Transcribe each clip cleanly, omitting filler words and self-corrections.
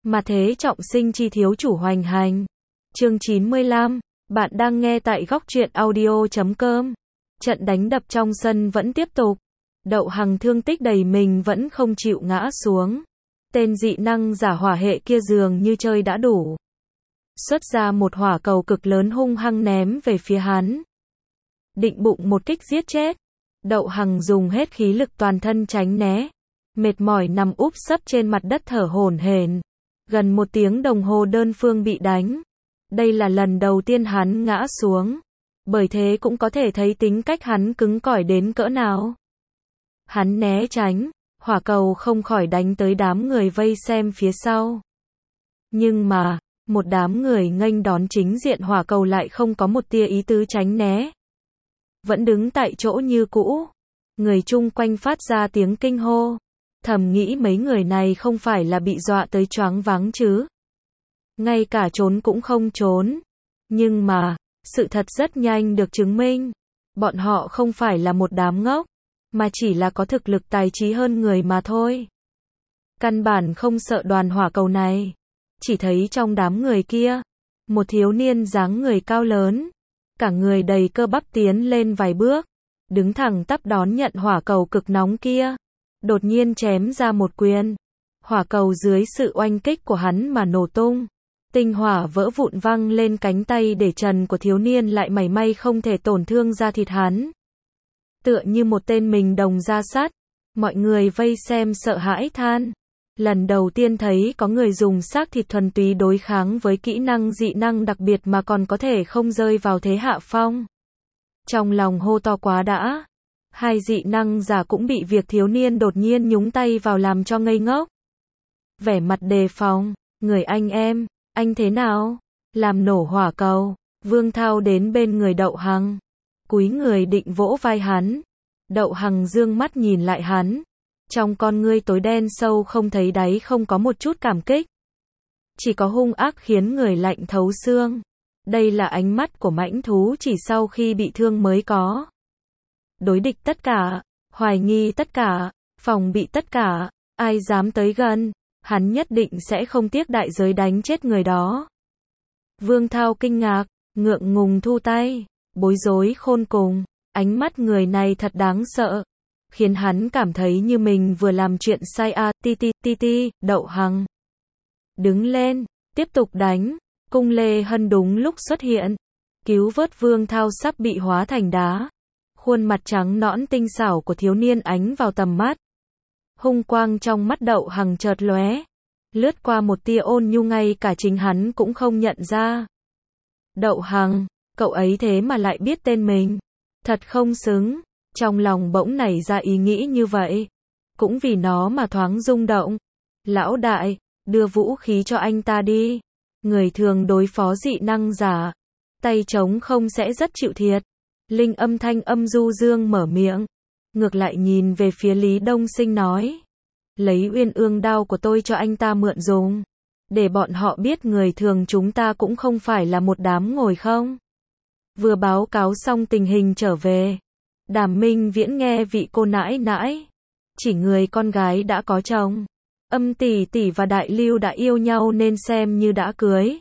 Mà thế trọng sinh chi thiếu chủ hoành hành. Chương 95, bạn đang nghe tại góc truyện audio.com. Trận đánh đập trong sân vẫn tiếp tục. Đậu Hằng thương tích đầy mình vẫn không chịu ngã xuống. Tên dị năng giả hỏa hệ kia dường như chơi đã đủ. Xuất ra một hỏa cầu cực lớn hung hăng ném về phía hắn. Định bụng một kích giết chết. Đậu Hằng dùng hết khí lực toàn thân tránh né. Mệt mỏi nằm úp sấp trên mặt đất thở hổn hển. Gần 1 tiếng đồng hồ đơn phương bị đánh. Đây là lần đầu tiên hắn ngã xuống. Bởi thế cũng có thể thấy tính cách hắn cứng cỏi đến cỡ nào. Hắn né tránh, hỏa cầu không khỏi đánh tới đám người vây xem phía sau. Nhưng mà, một đám người nghênh đón chính diện hỏa cầu lại không có một tia ý tứ tránh né. Vẫn đứng tại chỗ như cũ. Người chung quanh phát ra tiếng kinh hô. Thầm nghĩ mấy người này không phải là bị dọa tới choáng váng chứ. Ngay cả trốn cũng không trốn. Nhưng mà, sự thật rất nhanh được chứng minh. Bọn họ không phải là một đám ngốc, mà chỉ là có thực lực tài trí hơn người mà thôi. Căn bản không sợ đoàn hỏa cầu này. Chỉ thấy trong đám người kia, một thiếu niên dáng người cao lớn, cả người đầy cơ bắp tiến lên vài bước, đứng thẳng tắp đón nhận hỏa cầu cực nóng kia. Đột nhiên chém ra một quyền. Hỏa cầu dưới sự oanh kích của hắn mà nổ tung. Tinh hỏa vỡ vụn văng lên cánh tay để trần của thiếu niên lại mảy may không thể tổn thương da thịt hắn. Tựa như một tên mình đồng da sắt. Mọi người vây xem sợ hãi than. Lần đầu tiên thấy có người dùng xác thịt thuần túy đối kháng với kỹ năng dị năng đặc biệt mà còn có thể không rơi vào thế hạ phong. Trong lòng hô to quá đã. Hai dị năng giả cũng bị việc thiếu niên đột nhiên nhúng tay vào làm cho ngây ngốc. Vẻ mặt đề phòng, người anh em, anh thế nào? Làm nổ hỏa cầu. Vương Thao đến bên người Đậu Hằng. Cúi người định vỗ vai hắn. Đậu Hằng dương mắt nhìn lại hắn. Trong con ngươi tối đen sâu không thấy đáy, không có một chút cảm kích. Chỉ có hung ác khiến người lạnh thấu xương. Đây là ánh mắt của mãnh thú chỉ sau khi bị thương mới có. Đối địch tất cả, hoài nghi tất cả, phòng bị tất cả, ai dám tới gần, hắn nhất định sẽ không tiếc đại giới đánh chết người đó. Vương Thao kinh ngạc, ngượng ngùng thu tay, bối rối khôn cùng, ánh mắt người này thật đáng sợ, khiến hắn cảm thấy như mình vừa làm chuyện sai a. Đậu Hằng đứng lên, tiếp tục đánh. Cung Lê Hân đúng lúc xuất hiện, cứu vớt Vương Thao sắp bị hóa thành đá. Khuôn mặt trắng nõn tinh xảo của thiếu niên ánh vào tầm mắt. Hung quang trong mắt Đậu Hằng chợt lóe, lướt qua một tia ôn nhu ngay cả chính hắn cũng không nhận ra. Đậu Hằng, cậu ấy thế mà lại biết tên mình. Thật không xứng. Trong lòng bỗng nảy ra ý nghĩ như vậy. Cũng vì nó mà thoáng rung động. Lão đại, đưa vũ khí cho anh ta đi. Người thường đối phó dị năng giả, tay trống không sẽ rất chịu thiệt. Linh âm thanh âm du dương mở miệng. Ngược lại nhìn về phía Lý Đông Sinh nói. Lấy Uyên Ương đao của tôi cho anh ta mượn dùng. Để bọn họ biết người thường chúng ta cũng không phải là một đám ngồi không. Vừa báo cáo xong tình hình trở về. Đàm Minh Viễn nghe vị cô nãi nãi. Chỉ người con gái đã có chồng. Âm tỷ tỷ và Đại Lưu đã yêu nhau nên xem như đã cưới.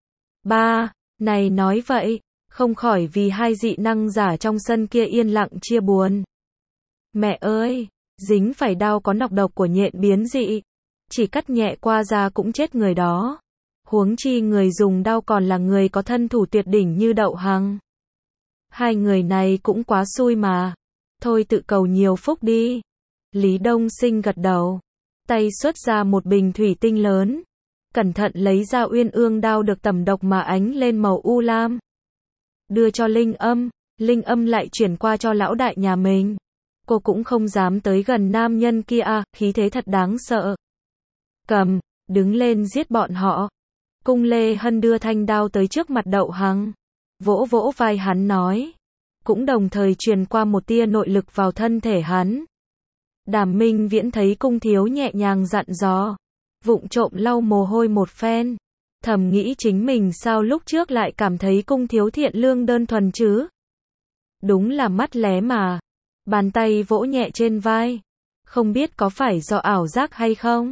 Ba, này nói vậy. Không khỏi vì hai dị năng giả trong sân kia yên lặng chia buồn. Mẹ ơi, dính phải đao có nọc độc của nhện biến dị. Chỉ cắt nhẹ qua da cũng chết người đó. Huống chi người dùng đao còn là người có thân thủ tuyệt đỉnh như Đậu Hằng. Hai người này cũng quá xui mà. Thôi tự cầu nhiều phúc đi. Lý Đông Sinh gật đầu. Tay xuất ra một bình thủy tinh lớn. Cẩn thận lấy ra Uyên Ương đao được tẩm độc mà ánh lên màu u lam. Đưa cho Linh âm lại chuyển qua cho lão đại nhà mình. Cô cũng không dám tới gần nam nhân kia à, khí thế thật đáng sợ. Cầm, đứng lên giết bọn họ. Cung Lê Hân đưa thanh đao tới trước mặt Đậu Hằng. Vỗ vỗ vai hắn nói. Cũng đồng thời truyền qua một tia nội lực vào thân thể hắn. Đàm Minh Viễn thấy cung thiếu nhẹ nhàng dặn dò. Vụng trộm lau mồ hôi một phen. Thầm nghĩ chính mình sao lúc trước lại cảm thấy cung thiếu thiện lương đơn thuần chứ. Đúng là mắt lé mà. Bàn tay vỗ nhẹ trên vai. Không biết có phải do ảo giác hay không.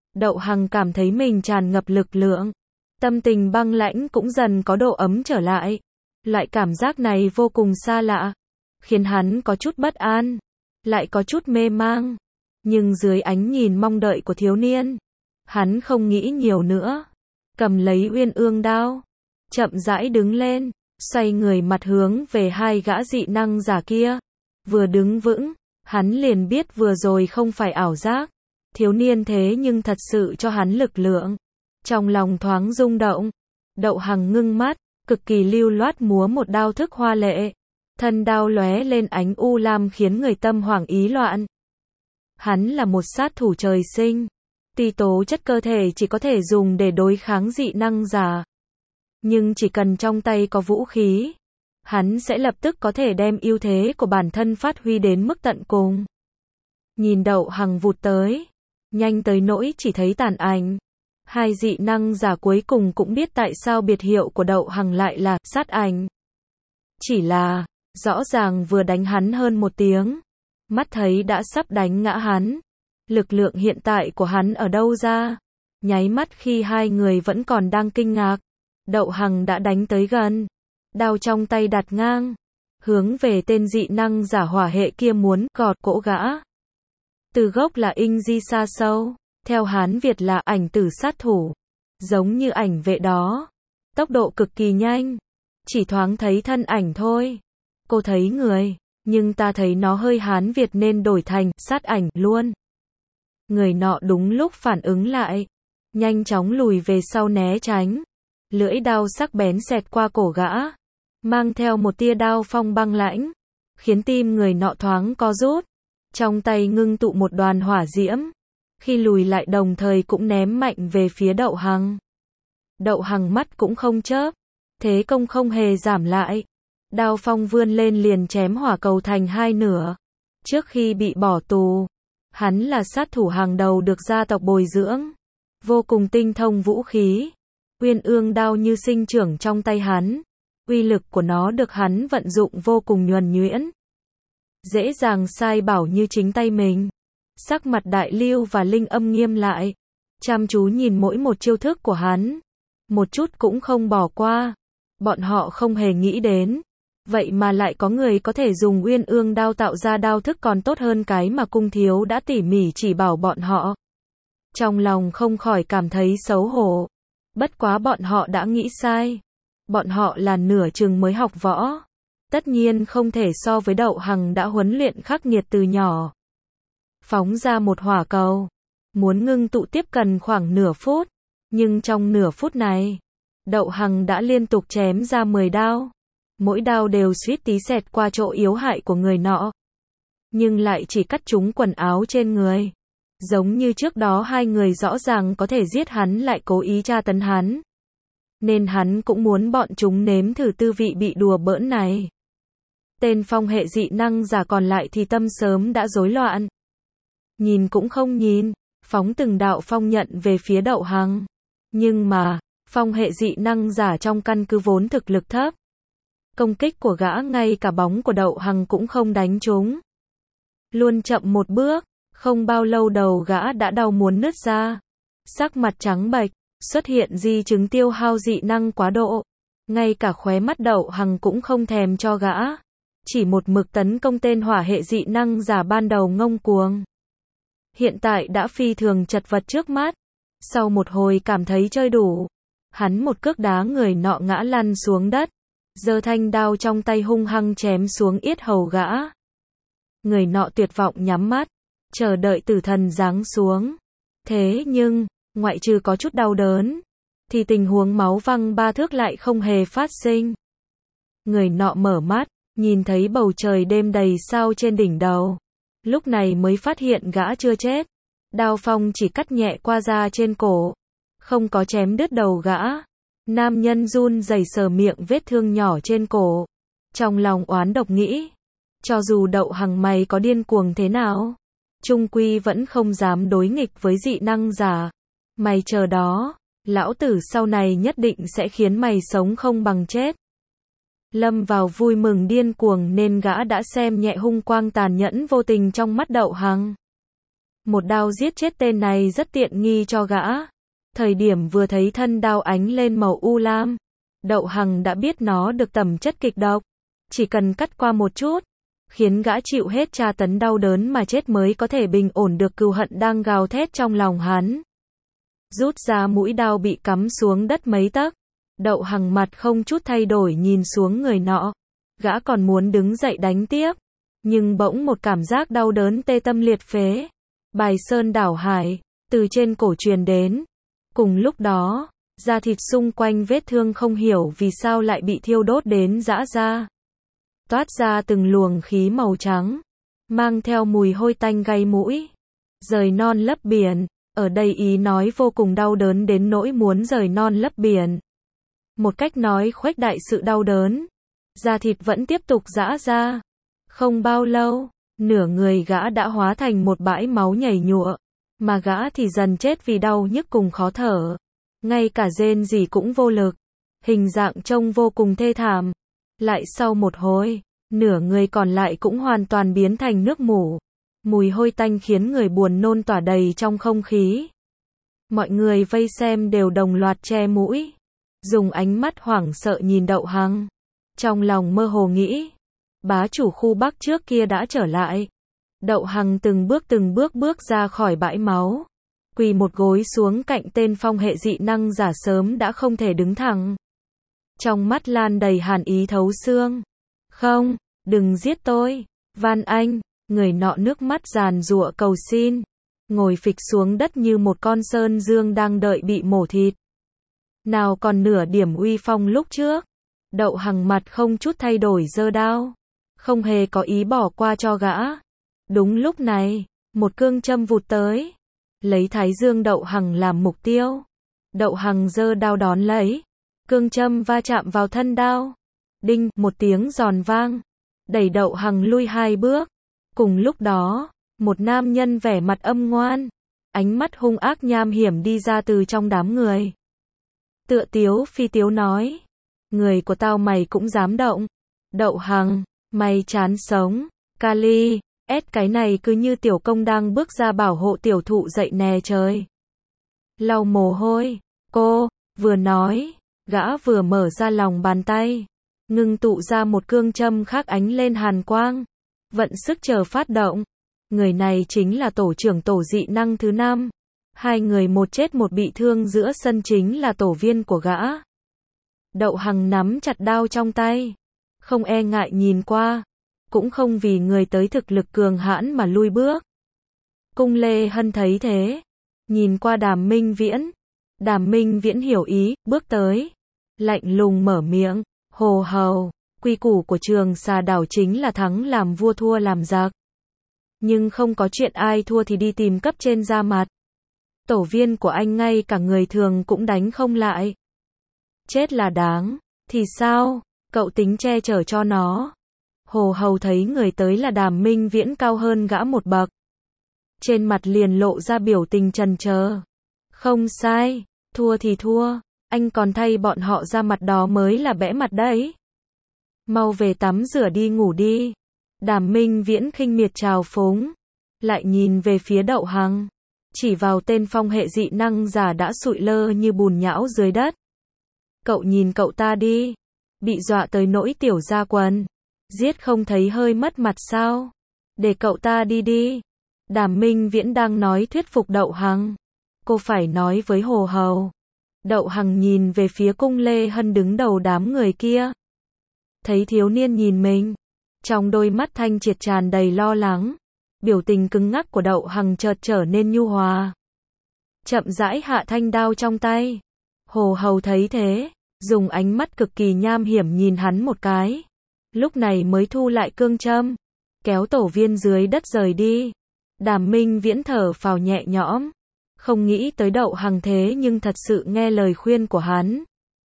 Đậu Hằng cảm thấy mình tràn ngập lực lượng. Tâm tình băng lãnh cũng dần có độ ấm trở lại. Loại cảm giác này vô cùng xa lạ, khiến hắn có chút bất an, lại có chút mê mang. Nhưng dưới ánh nhìn mong đợi của thiếu niên, hắn không nghĩ nhiều nữa. Cầm lấy uyên ương đao, chậm rãi đứng lên, xoay người mặt hướng về hai gã dị năng giả kia. Vừa đứng vững, hắn liền biết vừa rồi không phải ảo giác. Thiếu niên thế nhưng thật sự cho hắn lực lượng. Trong lòng thoáng rung động, Đậu Hằng ngưng mắt, cực kỳ lưu loát múa một đao thức hoa lệ. Thân đao lóe lên ánh u lam khiến người tâm hoảng ý loạn. Hắn là một sát thủ trời sinh. Tuy tố chất cơ thể chỉ có thể dùng để đối kháng dị năng giả, nhưng chỉ cần trong tay có vũ khí, hắn sẽ lập tức có thể đem ưu thế của bản thân phát huy đến mức tận cùng. Nhìn Đậu Hằng vụt tới, nhanh tới nỗi chỉ thấy tàn ảnh. Hai dị năng giả cuối cùng cũng biết tại sao biệt hiệu của Đậu Hằng lại là sát ảnh. Chỉ là, rõ ràng vừa đánh hắn hơn một tiếng, mắt thấy đã sắp đánh ngã hắn. Lực lượng hiện tại của hắn ở đâu ra? Nháy mắt khi hai người vẫn còn đang kinh ngạc, Đậu Hằng đã đánh tới gần. Đao trong tay đặt ngang, hướng về tên dị năng giả hỏa hệ kia muốn gọt cổ gã. Từ gốc là Inh Di Sa Sâu, theo Hán Việt là ảnh tử sát thủ. Giống như ảnh vệ đó, tốc độ cực kỳ nhanh, chỉ thoáng thấy thân ảnh thôi. Cô thấy người, nhưng ta thấy nó hơi Hán Việt nên đổi thành sát ảnh luôn. Người nọ đúng lúc phản ứng lại, nhanh chóng lùi về sau né tránh. Lưỡi đao sắc bén xẹt qua cổ gã, mang theo một tia đao phong băng lãnh, khiến tim người nọ thoáng co rút. Trong tay ngưng tụ một đoàn hỏa diễm, khi lùi lại đồng thời cũng ném mạnh về phía Đậu Hằng. Đậu Hằng mắt cũng không chớp, thế công không hề giảm lại. Đao phong vươn lên liền chém hỏa cầu thành hai nửa. Trước khi bị bỏ tù, hắn là sát thủ hàng đầu được gia tộc bồi dưỡng, vô cùng tinh thông vũ khí. Uyên ương đao như sinh trưởng trong tay hắn, uy lực của nó được hắn vận dụng vô cùng nhuần nhuyễn, dễ dàng sai bảo như chính tay mình. Sắc mặt Đại Lưu và Linh Âm nghiêm lại, chăm chú nhìn mỗi một chiêu thức của hắn, một chút cũng không bỏ qua. Bọn họ không hề nghĩ đến, vậy mà lại có người có thể dùng uyên ương đao tạo ra đao thức còn tốt hơn cái mà cung thiếu đã tỉ mỉ chỉ bảo bọn họ. Trong lòng không khỏi cảm thấy xấu hổ. Bất quá bọn họ đã nghĩ sai. Bọn họ là nửa chừng mới học võ, tất nhiên không thể so với Đậu Hằng đã huấn luyện khắc nghiệt từ nhỏ. Phóng ra một hỏa cầu, muốn ngưng tụ tiếp cần khoảng nửa phút, nhưng trong nửa phút này, Đậu Hằng đã liên tục chém ra 10 đao. Mỗi đao đều suýt tí xẹt qua chỗ yếu hại của người nọ, nhưng lại chỉ cắt trúng quần áo trên người. Giống như trước đó hai người rõ ràng có thể giết hắn lại cố ý tra tấn hắn, nên hắn cũng muốn bọn chúng nếm thử tư vị bị đùa bỡn này. Tên phong hệ dị năng giả còn lại thì tâm sớm đã rối loạn. Nhìn cũng không nhìn, phóng từng đạo phong nhận về phía Đậu Hằng. Nhưng mà, phong hệ dị năng giả trong căn cứ vốn thực lực thấp. Công kích của gã ngay cả bóng của Đậu Hằng cũng không đánh trúng. Luôn chậm một bước, không bao lâu đầu gã đã đau muốn nứt ra. Sắc mặt trắng bệch, xuất hiện di chứng tiêu hao dị năng quá độ. Ngay cả khóe mắt Đậu Hằng cũng không thèm cho gã. Chỉ một mực tấn công tên hỏa hệ dị năng giả ban đầu ngông cuồng. Hiện tại đã phi thường chật vật trước mắt. Sau một hồi cảm thấy chơi đủ, hắn một cước đá người nọ ngã lăn xuống đất, giơ thanh đao trong tay hung hăng chém xuống yết hầu gã. Người nọ tuyệt vọng nhắm mắt, chờ đợi tử thần giáng xuống. Thế nhưng, ngoại trừ có chút đau đớn, thì tình huống máu văng ba thước lại không hề phát sinh. Người nọ mở mắt, nhìn thấy bầu trời đêm đầy sao trên đỉnh đầu. Lúc này mới phát hiện gã chưa chết. Đao phong chỉ cắt nhẹ qua da trên cổ, không có chém đứt đầu gã. Nam nhân run rẩy sờ miệng vết thương nhỏ trên cổ. Trong lòng oán độc nghĩ, cho dù Đậu Hằng mày có điên cuồng thế nào, chung quy vẫn không dám đối nghịch với dị năng giả. Mày chờ đó, lão tử sau này nhất định sẽ khiến mày sống không bằng chết. Lâm vào vui mừng điên cuồng nên gã đã xem nhẹ hung quang tàn nhẫn vô tình trong mắt Đậu Hằng. Một đao giết chết tên này rất tiện nghi cho gã. Thời điểm vừa thấy thân đao ánh lên màu u lam, Đậu Hằng đã biết nó được tẩm chất kịch độc. Chỉ cần cắt qua một chút, khiến gã chịu hết tra tấn đau đớn mà chết mới có thể bình ổn được cừu hận đang gào thét trong lòng hắn. Rút ra mũi đao bị cắm xuống đất mấy tấc, Đậu Hằng mặt không chút thay đổi nhìn xuống người nọ. Gã còn muốn đứng dậy đánh tiếp, nhưng bỗng một cảm giác đau đớn tê tâm liệt phế, bài sơn đảo hải, từ trên cổ truyền đến. Cùng lúc đó, da thịt xung quanh vết thương không hiểu vì sao lại bị thiêu đốt đến rã ra. Toát ra từng luồng khí màu trắng, mang theo mùi hôi tanh gây mũi. Rời non lấp biển, ở đây ý nói vô cùng đau đớn đến nỗi muốn rời non lấp biển. Một cách nói khuếch đại sự đau đớn. Da thịt vẫn tiếp tục rã ra. Không bao lâu, nửa người gã đã hóa thành một bãi máu nhảy nhụa, mà gã thì dần chết vì đau nhức cùng khó thở. Ngay cả rên rỉ cũng vô lực. Hình dạng trông vô cùng thê thảm. Lại sau một hồi, nửa người còn lại cũng hoàn toàn biến thành nước mủ. Mùi hôi tanh khiến người buồn nôn tỏa đầy trong không khí. Mọi người vây xem đều đồng loạt che mũi, dùng ánh mắt hoảng sợ nhìn Đậu Hằng. Trong lòng mơ hồ nghĩ, bá chủ khu Bắc trước kia đã trở lại. Đậu Hằng từng bước bước ra khỏi bãi máu, quỳ một gối xuống cạnh tên phong hệ dị năng giả sớm đã không thể đứng thẳng. Trong mắt lan đầy hàn ý thấu xương. Không, đừng giết tôi, van anh. Người nọ nước mắt giàn giụa cầu xin, ngồi phịch xuống đất như một con sơn dương đang đợi bị mổ thịt. Nào còn nửa điểm uy phong lúc trước. Đậu Hằng mặt không chút thay đổi giơ đao, không hề có ý bỏ qua cho gã. Đúng lúc này, một cương châm vụt tới, lấy thái dương Đậu Hằng làm mục tiêu. Đậu Hằng giơ đao đón lấy, cương châm va chạm vào thân đao. Đinh, một tiếng giòn vang, đẩy Đậu Hằng lui 2 bước. Cùng lúc đó, một nam nhân vẻ mặt âm ngoan, ánh mắt hung ác nham hiểm đi ra từ trong đám người. Tựa tiếu phi tiếu nói, người của tao mày cũng dám động. Đậu Hằng, mày chán sống. Kali, cái này cứ như tiểu công đang bước ra bảo hộ tiểu thụ dậy nè trời. Lau mồ hôi, cô, vừa nói, gã vừa mở ra lòng bàn tay, ngưng tụ ra một cương châm khác ánh lên hàn quang. Vận sức chờ phát động. Người này chính là tổ trưởng tổ dị năng thứ 5. 2 người một chết một bị thương giữa sân chính là tổ viên của gã. Đậu Hằng nắm chặt đao trong tay, không e ngại nhìn qua, cũng không vì người tới thực lực cường hãn mà lui bước. Cung Lê Hân thấy thế, nhìn qua Đàm Minh Viễn. Đàm Minh Viễn hiểu ý, bước tới, lạnh lùng mở miệng, hồ hầu. Quy củ của Trường Xà Đảo chính là thắng làm vua thua làm giặc. Nhưng không có chuyện ai thua thì đi tìm cấp trên ra mặt. Tổ viên của anh ngay cả người thường cũng đánh không lại. Chết là đáng, thì sao, cậu tính che chở cho nó. Hồ hầu thấy người tới là Đàm Minh Viễn cao hơn gã một bậc. Trên mặt liền lộ ra biểu tình chần chờ. Không sai, thua thì thua, anh còn thay bọn họ ra mặt đó mới là bẽ mặt đấy. Mau về tắm rửa đi ngủ đi. Đàm Minh Viễn khinh miệt trào phúng, lại nhìn về phía Đậu Hằng, chỉ vào tên phong hệ dị năng giả đã sụi lơ như bùn nhão dưới đất. Cậu nhìn cậu ta đi, bị dọa tới nỗi tiểu ra quần, giết không thấy hơi mất mặt sao? Để cậu ta đi đi. Đàm Minh Viễn đang nói thuyết phục Đậu Hằng. Cô phải nói với hồ hầu. Đậu Hằng nhìn về phía Cung Lê Hân đứng đầu đám người kia. Thấy thiếu niên nhìn mình, trong đôi mắt thanh triệt tràn đầy lo lắng, biểu tình cứng ngắc của Đậu Hằng chợt trở nên nhu hòa. Chậm rãi hạ thanh đao trong tay. Hồ hầu thấy thế, dùng ánh mắt cực kỳ nham hiểm nhìn hắn một cái. Lúc này mới thu lại cương châm, kéo tổ viên dưới đất rời đi. Đàm Minh Viễn thở phào nhẹ nhõm, không nghĩ tới Đậu Hằng thế nhưng thật sự nghe lời khuyên của hắn.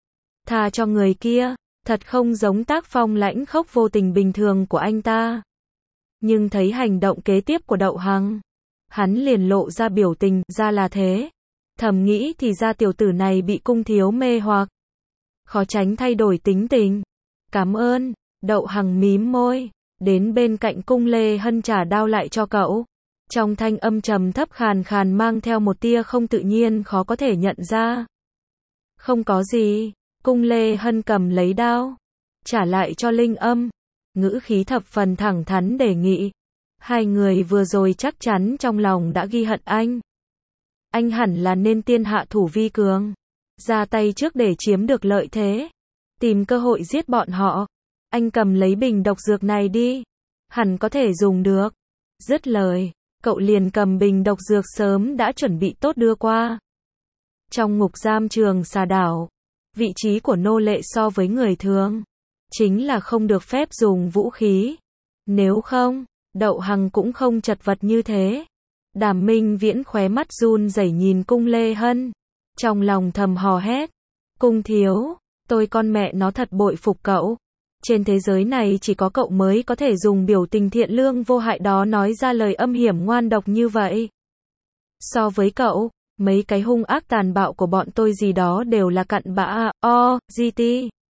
Tha cho người kia. Thật không giống tác phong lãnh khốc vô tình bình thường của anh ta. Nhưng thấy hành động kế tiếp của Đậu Hằng, hắn liền lộ ra biểu tình, ra là thế. Thầm nghĩ thì ra tiểu tử này bị cung thiếu mê hoặc. Khó tránh thay đổi tính tình. Cảm ơn, Đậu Hằng mím môi, đến bên cạnh Cung Lê Hân trả đao lại cho cậu. Trong thanh âm trầm thấp khàn khàn mang theo một tia không tự nhiên khó có thể nhận ra. Không có gì, Cung Lê Hân cầm lấy đao, trả lại cho Linh Âm, ngữ khí thập phần thẳng thắn đề nghị. Hai người vừa rồi chắc chắn trong lòng đã ghi hận anh. Anh hẳn là nên tiên hạ thủ vi cường, ra tay trước để chiếm được lợi thế, tìm cơ hội giết bọn họ. Anh cầm lấy bình độc dược này đi, hẳn có thể dùng được. Dứt lời, cậu liền cầm bình độc dược sớm đã chuẩn bị tốt đưa qua. Trong ngục giam Trường Xà Đảo, vị trí của nô lệ so với người thường chính là không được phép dùng vũ khí. Nếu không, Đậu Hằng cũng không chật vật như thế. Đàm Minh Viễn khóe mắt run rẩy nhìn Cung Lê Hân, trong lòng thầm hò hét. Cung thiếu, tôi con mẹ nó thật bội phục cậu. Trên thế giới này chỉ có cậu mới có thể dùng biểu tình thiện lương vô hại đó nói ra lời âm hiểm ngoan độc như vậy. So với cậu, mấy cái hung ác tàn bạo của bọn tôi gì đó đều là cặn bã. GT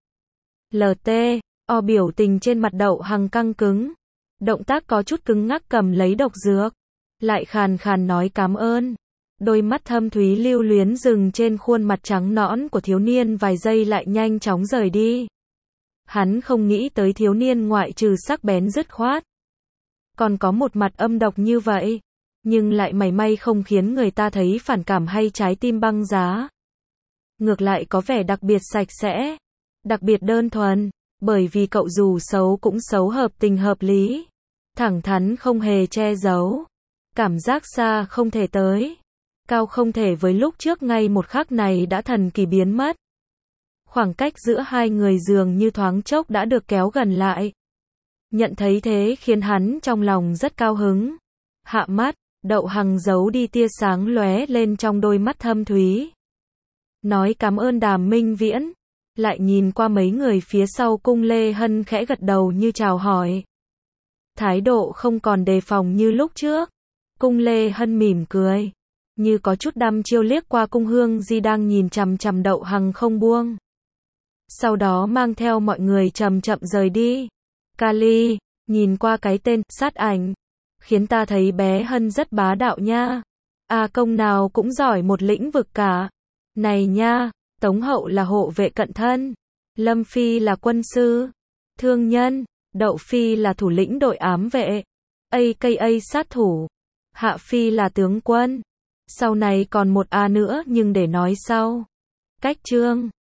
LT biểu tình trên mặt Đậu Hằng căng cứng, động tác có chút cứng ngắc cầm lấy độc dược, lại khàn khàn nói cảm ơn. Đôi mắt thâm thúy lưu luyến dừng trên khuôn mặt trắng nõn của thiếu niên vài giây lại nhanh chóng rời đi. Hắn không nghĩ tới thiếu niên ngoại trừ sắc bén dứt khoát, còn có một mặt âm độc như vậy, nhưng lại mảy may không khiến người ta thấy phản cảm hay trái tim băng giá. Ngược lại có vẻ đặc biệt sạch sẽ, đặc biệt đơn thuần, bởi vì cậu dù xấu cũng xấu hợp tình hợp lý, thẳng thắn không hề che giấu, cảm giác xa không thể tới, cao không thể với lúc trước ngay một khắc này đã thần kỳ biến mất. Khoảng cách giữa hai người dường như thoáng chốc đã được kéo gần lại. Nhận thấy thế khiến hắn trong lòng rất cao hứng. Hạ mắt, Đậu Hằng giấu đi tia sáng lóe lên trong đôi mắt thâm thúy. Nói cảm ơn Đàm Minh Viễn, lại nhìn qua mấy người phía sau Cung Lê Hân khẽ gật đầu như chào hỏi. Thái độ không còn đề phòng như lúc trước. Cung Lê Hân mỉm cười, như có chút đăm chiêu liếc qua Cung Hương Di đang nhìn chằm chằm Đậu Hằng không buông. Sau đó mang theo mọi người chậm chậm rời đi. Kali, nhìn qua cái tên sát ảnh, khiến ta thấy bé Hân rất bá đạo nha. Công nào cũng giỏi một lĩnh vực cả. Này nha, Tống Hậu là hộ vệ cận thân, Lâm Phi là quân sư, thương nhân, Đậu Phi là thủ lĩnh đội ám vệ, aka sát thủ, Hạ Phi là tướng quân. Sau này còn một A nữa nhưng để nói sau. Cách chương